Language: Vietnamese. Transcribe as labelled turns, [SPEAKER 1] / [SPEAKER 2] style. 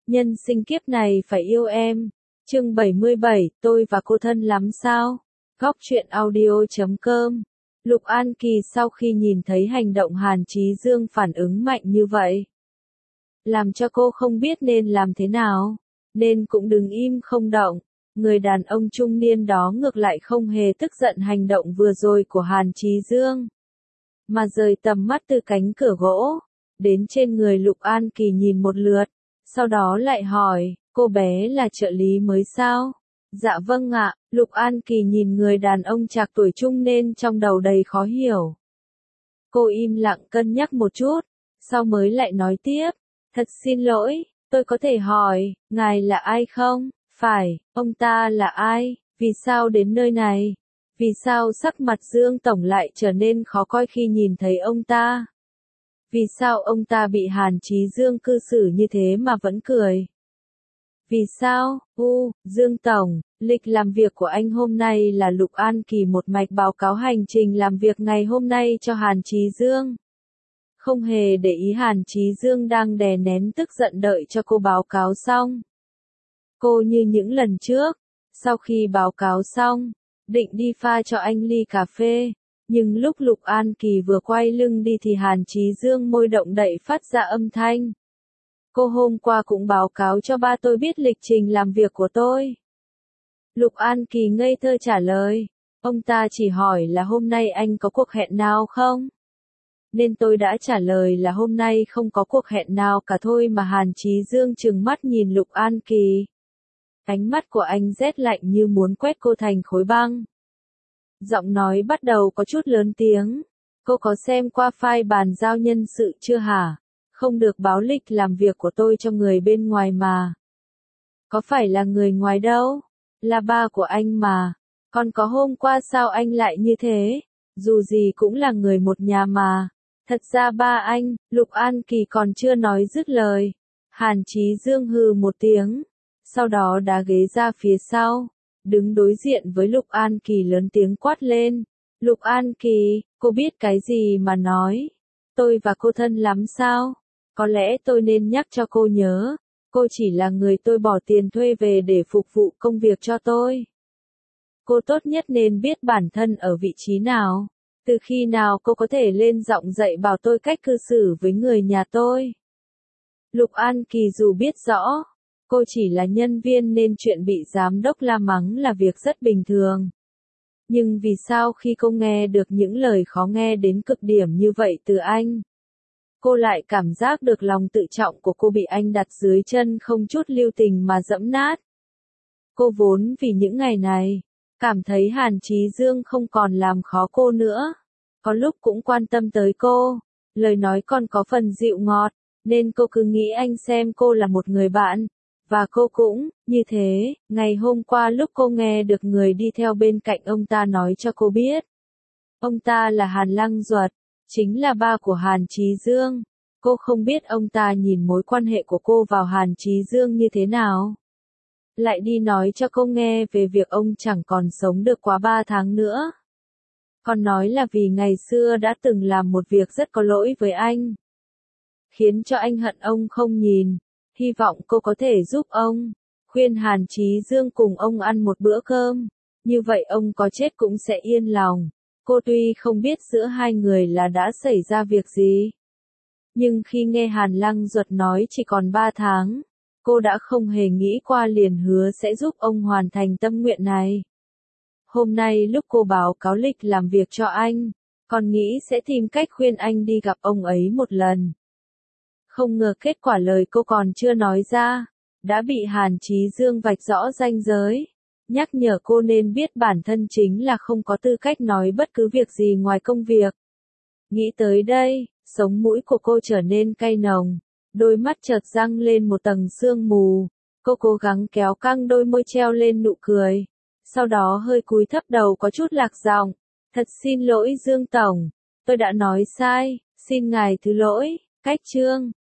[SPEAKER 1] Nhân sinh kiếp này phải yêu em. Chương 77, tôi và cô thân lắm sao? Góc truyện audio.com. Lục An Kỳ sau khi nhìn thấy hành động Hàn Chí Dương phản ứng mạnh như vậy, làm cho cô không biết nên làm thế nào, nên cũng đứng im không động. Người đàn ông trung niên đó ngược lại không hề tức giận hành động vừa rồi của Hàn Chí Dương, mà rời tầm mắt từ cánh cửa gỗ đến trên người Lục An Kỳ nhìn một lượt, sau đó lại hỏi, cô bé là trợ lý mới sao? Dạ vâng ạ. Lục An Kỳ nhìn người đàn ông trạc tuổi trung nên trong đầu đầy khó hiểu. Cô im lặng cân nhắc một chút, sau mới lại nói tiếp, thật xin lỗi, tôi có thể hỏi, ngài là ai không? Phải, ông ta là ai? Vì sao đến nơi này? Vì sao sắc mặt Dương Tổng lại trở nên khó coi khi nhìn thấy ông ta? Vì sao ông ta bị Hàn Chí Dương cư xử như thế mà vẫn cười? Vì sao? Dương Tổng, lịch làm việc của anh hôm nay là Lục An Kỳ một mạch báo cáo hành trình làm việc ngày hôm nay cho Hàn Chí Dương. Không hề để ý Hàn Chí Dương đang đè nén tức giận đợi cho cô báo cáo xong. Cô như những lần trước, sau khi báo cáo xong, định đi pha cho anh ly cà phê, nhưng lúc Lục An Kỳ vừa quay lưng đi thì Hàn Chí Dương môi động đậy phát ra âm thanh. Cô hôm qua cũng báo cáo cho ba tôi biết lịch trình làm việc của tôi. Lục An Kỳ ngây thơ trả lời, ông ta chỉ hỏi là hôm nay anh có cuộc hẹn nào không? Nên tôi đã trả lời là hôm nay không có cuộc hẹn nào cả thôi mà. Hàn Chí Dương trừng mắt nhìn Lục An Kỳ. Ánh mắt của anh rét lạnh như muốn quét cô thành khối băng. Giọng nói bắt đầu có chút lớn tiếng. Cô có xem qua file bàn giao nhân sự chưa hả? Không được báo lịch làm việc của tôi cho người bên ngoài mà. Có phải là người ngoài đâu? Là ba của anh mà. Còn có hôm qua sao anh lại như thế? Dù gì cũng là người một nhà mà. Thật ra ba anh, Lục An Kỳ còn chưa nói dứt lời. Hàn Chí Dương hừ một tiếng. Sau đó đá ghế ra phía sau. Đứng đối diện với Lục An Kỳ lớn tiếng quát lên. Lục An Kỳ, cô biết cái gì mà nói? Tôi và cô thân lắm sao? Có lẽ tôi nên nhắc cho cô nhớ. Cô chỉ là người tôi bỏ tiền thuê về để phục vụ công việc cho tôi. Cô tốt nhất nên biết bản thân ở vị trí nào. Từ khi nào cô có thể lên giọng dạy bảo tôi cách cư xử với người nhà tôi? Lục An Kỳ dù biết rõ, cô chỉ là nhân viên nên chuyện bị giám đốc la mắng là việc rất bình thường. Nhưng vì sao khi cô nghe được những lời khó nghe đến cực điểm như vậy từ anh, cô lại cảm giác được lòng tự trọng của cô bị anh đặt dưới chân không chút lưu tình mà giẫm nát. Cô vốn vì những ngày này, cảm thấy Hàn Chí Dương không còn làm khó cô nữa. Có lúc cũng quan tâm tới cô, lời nói còn có phần dịu ngọt, nên cô cứ nghĩ anh xem cô là một người bạn. Và cô cũng, như thế, ngày hôm qua lúc cô nghe được người đi theo bên cạnh ông ta nói cho cô biết. Ông ta là Hàn Lăng Duật, chính là ba của Hàn Chí Dương. Cô không biết ông ta nhìn mối quan hệ của cô vào Hàn Chí Dương như thế nào. Lại đi nói cho cô nghe về việc ông chẳng còn sống được quá 3 tháng nữa. Còn nói là vì ngày xưa đã từng làm một việc rất có lỗi với anh, khiến cho anh hận ông không nhìn. Hy vọng cô có thể giúp ông, khuyên Hàn Chí Dương cùng ông ăn một bữa cơm. Như vậy ông có chết cũng sẽ yên lòng. Cô tuy không biết giữa hai người là đã xảy ra việc gì, nhưng khi nghe Hàn Lăng Duật nói chỉ còn 3 tháng, cô đã không hề nghĩ qua liền hứa sẽ giúp ông hoàn thành tâm nguyện này. Hôm nay lúc cô báo cáo lịch làm việc cho anh, còn nghĩ sẽ tìm cách khuyên anh đi gặp ông ấy một lần. Không ngờ kết quả lời cô còn chưa nói ra, đã bị Hàn Chí Dương vạch rõ ranh giới, nhắc nhở cô nên biết bản thân chính là không có tư cách nói bất cứ việc gì ngoài công việc. Nghĩ tới đây, sống mũi của cô trở nên cay nồng, đôi mắt chợt răng lên một tầng sương mù. Cô cố gắng kéo căng đôi môi treo lên nụ cười, sau đó hơi cúi thấp đầu có chút lạc giọng. Thật xin lỗi Dương Tổng, tôi đã nói sai, xin ngài thứ lỗi. Cách chương